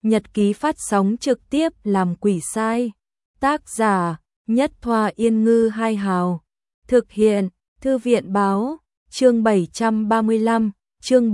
Nhật ký phát sóng trực tiếp làm quỷ sai. Tác giả Nhất Thoa Yên Ngư Hai Hào. Thực hiện Thư viện Báo. Chương 735, chương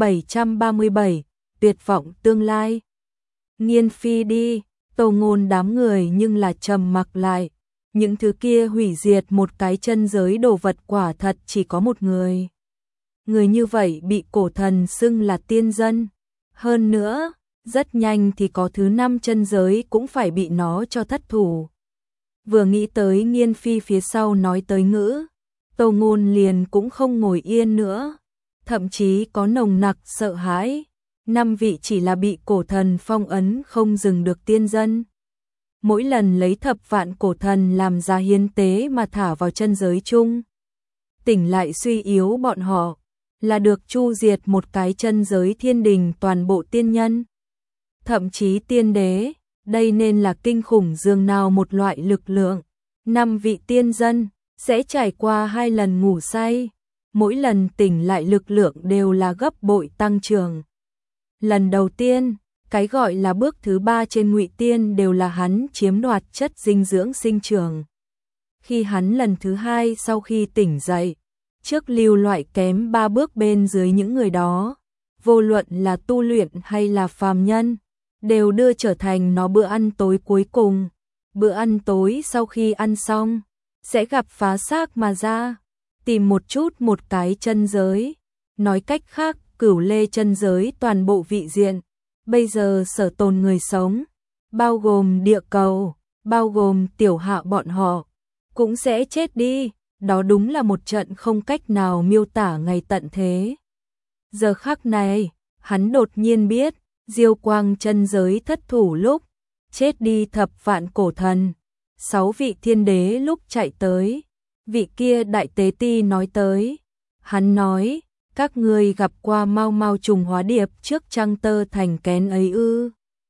737, tuyệt vọng tương lai. Nghiên phi đi, Tô Ngôn đám người nhưng là trầm mặc lại. Những thứ kia hủy diệt một cái chân giới đồ vật quả thật chỉ có một người. Người như vậy bị cổ thần xưng là tiên dân. Hơn nữa, rất nhanh thì có thứ 5 chân giới cũng phải bị nó cho thất thủ. Vừa nghĩ tới Nghiên phi phía sau nói tới ngữ, Tô Ngôn liền cũng không ngồi yên nữa, thậm chí có nồng nặc sợ hãi. 5 vị chỉ là bị cổ thần phong ấn không dừng được tiên dân. Mỗi lần lấy thập vạn cổ thần làm giá hiến tế mà thả vào chân giới chung, tỉnh lại suy yếu bọn họ, là được chu diệt một cái chân giới thiên đình toàn bộ tiên nhân. Thậm chí tiên đế, đây nên là kinh khủng dường nào một loại lực lượng. 5 vị tiên dân sẽ trải qua 2 lần ngủ say, mỗi lần tỉnh lại lực lượng đều là gấp bội tăng trưởng. Lần đầu tiên, cái gọi là bước thứ 3 trên Ngụy Tiên đều là hắn chiếm đoạt chất dinh dưỡng sinh trưởng. Khi hắn lần thứ 2 sau khi tỉnh dậy, trước lưu loại kém 3 bước bên dưới những người đó, vô luận là tu luyện hay là phàm nhân, đều đưa trở thành nó bữa ăn tối cuối cùng. Bữa ăn tối sau khi ăn xong, sẽ gặp phá xác mà ra, tìm một chút một cái chân giới. Nói cách khác, Cửu Lê chân giới toàn bộ vị diện, bây giờ sở tồn người sống, bao gồm địa cầu, bao gồm tiểu hạ bọn họ, cũng sẽ chết đi. Đó đúng là một trận không cách nào miêu tả ngày tận thế. Giờ khắc này, hắn đột nhiên biết, Diêu Quang chân giới thất thủ lúc chết đi thập vạn cổ thần, 6 vị thiên đế lúc chạy tới, vị kia đại tế ti nói tới. Hắn nói, các ngươi gặp qua mau mau trùng hóa điệp trước trăng tơ thành kén ấy ư?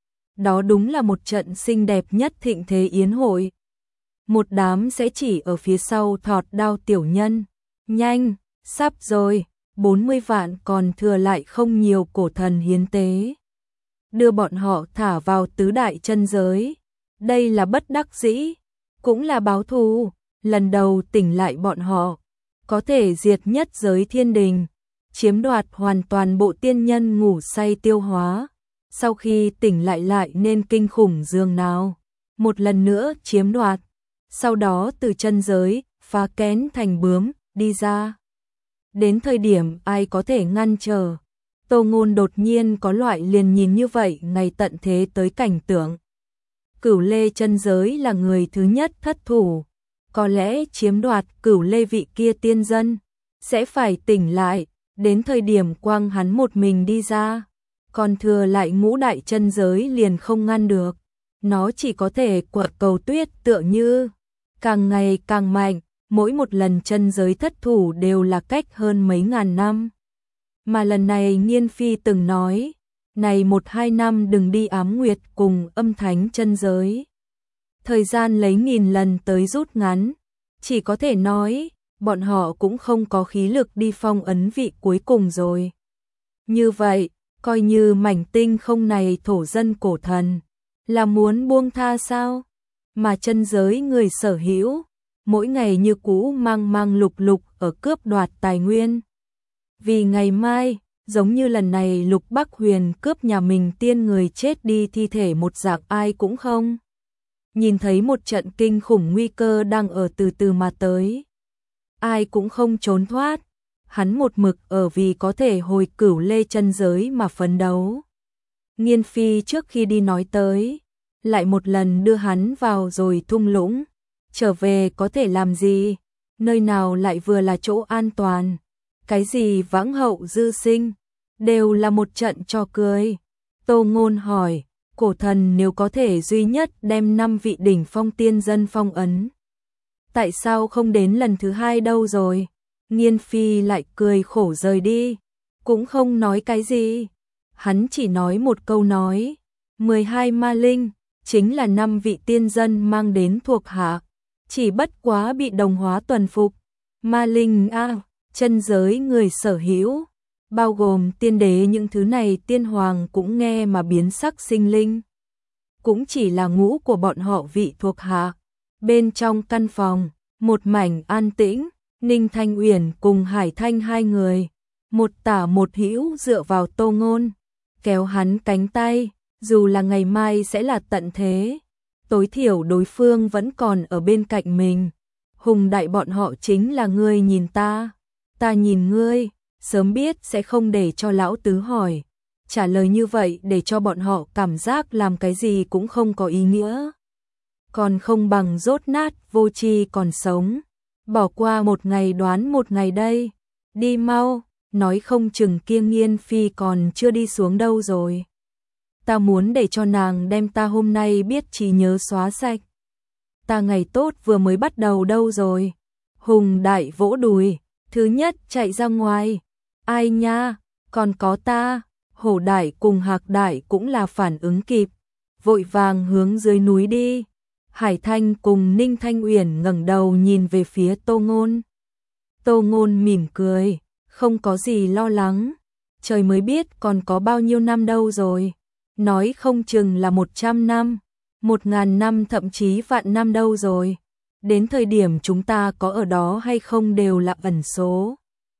Đó đúng là một trận xinh đẹp nhất thịnh thế yến hội. Một đám sẽ chỉ ở phía sau thọt đao tiểu nhân. Nhanh, sắp rồi, 40 vạn còn thừa lại không nhiều cổ thần hiến tế. Đưa bọn họ thả vào tứ đại chân giới. Đây là bất đắc dĩ, cũng là báo thù. Lần đầu tỉnh lại bọn họ, có thể diệt nhất giới thiên đình, chiếm đoạt hoàn toàn bộ tiên nhân ngủ say tiêu hóa. Sau khi tỉnh lại nên kinh khủng dường nào. Một lần nữa chiếm đoạt. Sau đó từ chân giới, phá kén thành bướm, đi ra. Đến thời điểm ai có thể ngăn trở. Tô Ngôn đột nhiên có loại liền nhìn như vậy ngày tận thế tới cảnh tượng. Cửu Lê chân giới là người thứ nhất thất thủ. Có lẽ chiếm đoạt Cửu Lê vị kia tiên dân sẽ phải tỉnh lại. Đến thời điểm quang hắn một mình đi ra, còn thừa lại ngũ đại chân giới liền không ngăn được. Nó chỉ có thể quật cầu tuyết tựa như càng ngày càng mạnh, mỗi một lần chân giới thất thủ đều là cách hơn mấy ngàn năm. Mà lần này Nghiên phi từng nói, này 1-2 năm đừng đi ám nguyệt cùng âm thánh chân giới. Thời gian lấy nghìn lần tới rút ngắn, chỉ có thể nói, bọn họ cũng không có khí lực đi phong ấn vị cuối cùng rồi. Như vậy, coi như mảnh tinh không này thổ dân cổ thần, là muốn buông tha sao? Mà chân giới người sở hữu, mỗi ngày như cũ mang mang lục lục ở cướp đoạt tài nguyên. Vì ngày mai, giống như lần này Lục Bắc Huyền cướp nhà mình tiên người chết đi thi thể một dạng ai cũng không. Nhìn thấy một trận kinh khủng nguy cơ đang ở từ từ mà tới. Ai cũng không trốn thoát, hắn một mực ở vì có thể hồi Cửu Lê chân giới mà phấn đấu. Nghiên phi trước khi đi nói tới, lại một lần đưa hắn vào rồi thung lũng, trở về có thể làm gì, nơi nào lại vừa là chỗ an toàn, cái gì vãng hậu dư sinh, đều là một trận trò cười. Tô Ngôn hỏi, cổ thần nếu có thể duy nhất đem 5 vị đỉnh phong tiên dân phong ấn, tại sao không đến lần thứ 2 đâu rồi? Nghiên phi lại cười khổ rời đi, cũng không nói cái gì. Hắn chỉ nói một câu nói, 12 ma linh, chính là 5 vị tiên dân mang đến thuộc hạ, chỉ bất quá bị đồng hóa tuần phục. Ma linh chân giới người sở hữu, bao gồm tiên đế những thứ này tiên hoàng cũng nghe mà biến sắc sinh linh. cũng chỉ là ngũ của bọn họ vị thuộc hạ. Bên trong căn phòng, một mảnh an tĩnh, Ninh Thanh Uyển cùng Hải Thanh hai người, một tả một hữu dựa vào Tô Ngôn, kéo hắn cánh tay, dù là ngày mai sẽ là tận thế, tối thiểu đối phương vẫn còn ở bên cạnh mình. Hùng đại bọn họ chính là ngươi nhìn ta nhìn ngươi, sớm biết sẽ không để cho lão tứ hỏi. Trả lời như vậy để cho bọn họ cảm giác làm cái gì cũng không có ý nghĩa. Còn không bằng dốt nát vô tri còn sống. Bỏ qua một ngày đoán một ngày đây. Đi mau, nói không chừng kia Nghiên Phi còn chưa đi xuống đâu rồi. Ta muốn để cho nàng đem ta hôm nay biết trí nhớ xóa sạch. Ta ngày tốt vừa mới bắt đầu đâu rồi. Hùng đại vỗ đùi, thứ nhất chạy ra ngoài. Ai nha, còn có ta. Hổ đại cùng Hạc đại cũng là phản ứng kịp, vội vàng hướng dưới núi đi. Hải Thanh cùng Ninh Thanh Uyển ngẩng đầu nhìn về phía Tô Ngôn. Tô Ngôn mỉm cười, không có gì lo lắng, trời mới biết còn có bao nhiêu năm đâu rồi, nói không chừng là 100 năm, 1000 năm thậm chí vạn năm đâu rồi. Đến thời điểm chúng ta có ở đó hay không đều là ẩn số.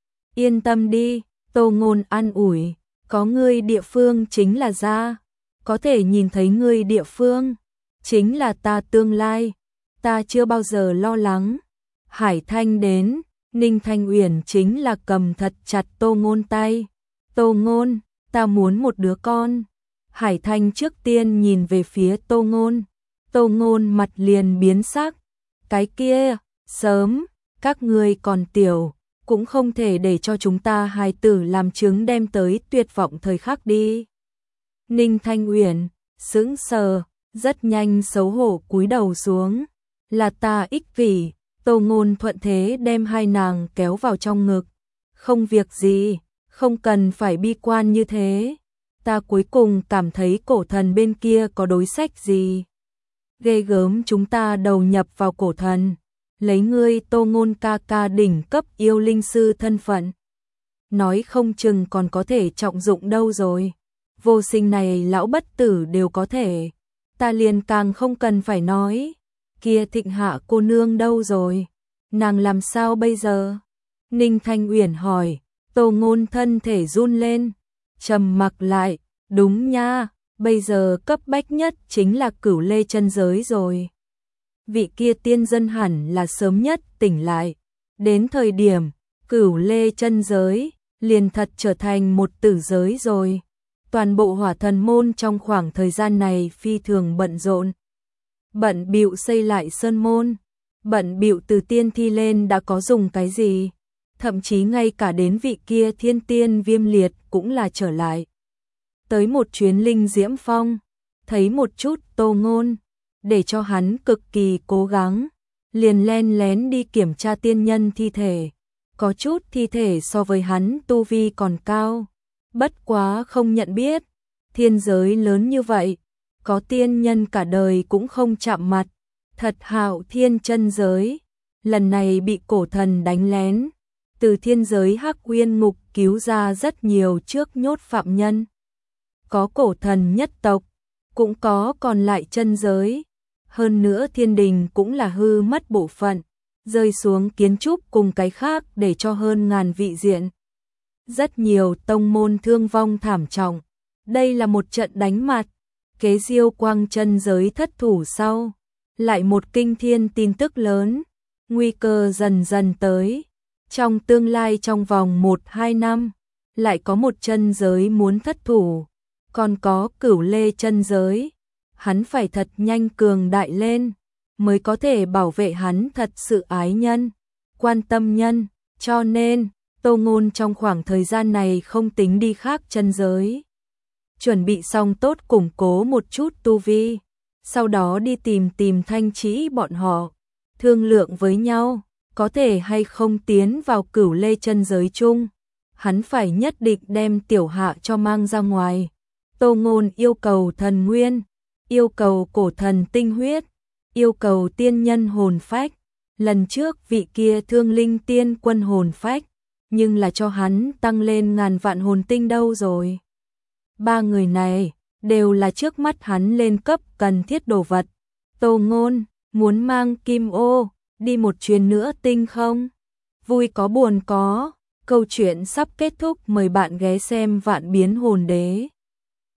Yên tâm đi, Tô Ngôn an ủi, có ngươi địa phương chính là ra, có thể nhìn thấy ngươi địa phương chính là ta tương lai, ta chưa bao giờ lo lắng. Hải Thanh đến, Ninh Thanh Uyển chính là cầm thật chặt Tô Ngôn tay. Tô Ngôn, ta muốn một đứa con. Hải Thanh trước tiên nhìn về phía Tô Ngôn. Tô Ngôn mặt liền biến sắc. Cái kia, sớm, các ngươi còn tiểu, cũng không thể để cho chúng ta hài tử làm chứng đem tới tuyệt vọng thời khắc đi. Ninh Thanh Uyển sững sờ, rất nhanh xấu hổ cúi đầu xuống. Là ta ích kỷ. Tô Ngôn thuận thế đem hai nàng kéo vào trong ngực. Không việc gì, không cần phải bi quan như thế. Ta cuối cùng cảm thấy cổ thần bên kia có đối sách gì ghê gớm, chúng ta đầu nhập vào cổ thần, lấy ngươi Tô Ngôn ca ca đỉnh cấp yêu linh sư thân phận, nói không chừng còn có thể trọng dụng đâu rồi. Vô sinh này lão bất tử đều có thể, ta liền càng không cần phải nói. Kia Thịnh Hạ cô nương đâu rồi, nàng làm sao bây giờ? Ninh Thanh Uyển hỏi. Tô Ngôn thân thể run lên, trầm mặc lại, đúng nha, bây giờ cấp bách nhất chính là Cửu Lê chân giới rồi. Vị kia tiên dân hẳn là sớm nhất tỉnh lại, đến thời điểm Cửu Lê chân giới liền thật trở thành một tử giới rồi. Toàn bộ Hỏa Thần môn trong khoảng thời gian này phi thường bận rộn. Bận bịu xây lại sơn môn, bận bịu từ tiên thi lên đã có dùng cái gì, thậm chí ngay cả đến vị kia thiên tiên Viêm Liệt cũng là trở lại. Tới một chuyến linh diễm phong, thấy một chút Tô Ngôn, để cho hắn cực kỳ cố gắng, liền len lén đi kiểm tra tiên nhân thi thể. Có chút thi thể so với hắn tu vi còn cao, bất quá không nhận biết, thiên giới lớn như vậy, có tiên nhân cả đời cũng không chạm mặt, thật hạo thiên chân giới, lần này bị cổ thần đánh lén, từ thiên giới Hắc Uyên ngục cứu ra rất nhiều trước nhốt phạm nhân. Có cổ thần nhất tộc, cũng có còn lại chân giới, hơn nữa thiên đình cũng là hư mất bộ phận, rơi xuống kiến trúc cùng cái khác để cho hơn ngàn vị diện. Rất nhiều tông môn thương vong thảm trọng, đây là một trận đánh mặt. Kế Diêu Quang chân giới thất thủ sau, lại một kinh thiên tin tức lớn, nguy cơ dần dần tới. Trong tương lai trong vòng 1-2 năm, lại có một chân giới muốn thất thủ, còn có Cửu Lê chân giới, hắn phải thật nhanh cường đại lên, mới có thể bảo vệ hắn thật sự ái nhân, quan tâm nhân, cho nên Tô Ngôn trong khoảng thời gian này không tính đi khác chân giới. Chuẩn bị xong tốt củng cố một chút tu vi, sau đó đi tìm Thanh Trĩ bọn họ, thương lượng với nhau, có thể hay không tiến vào Cửu Lê chân giới chung. Hắn phải nhất định đem Tiểu Hạ cho mang ra ngoài. Tô Ngôn yêu cầu thần nguyên, yêu cầu cổ thần tinh huyết, yêu cầu tiên nhân hồn phách. Lần trước vị kia Thương Linh tiên quân hồn phách, nhưng là cho hắn tăng lên ngàn vạn hồn tinh đâu rồi. Ba người này, đều là trước mắt hắn lên cấp cần thiết đồ vật. Tô Ngôn, muốn mang Kim Ô đi một chuyến nữa tinh không? Vui có buồn có. Câu chuyện sắp kết thúc, mời bạn ghé xem Vạn Biến Hồn Đế.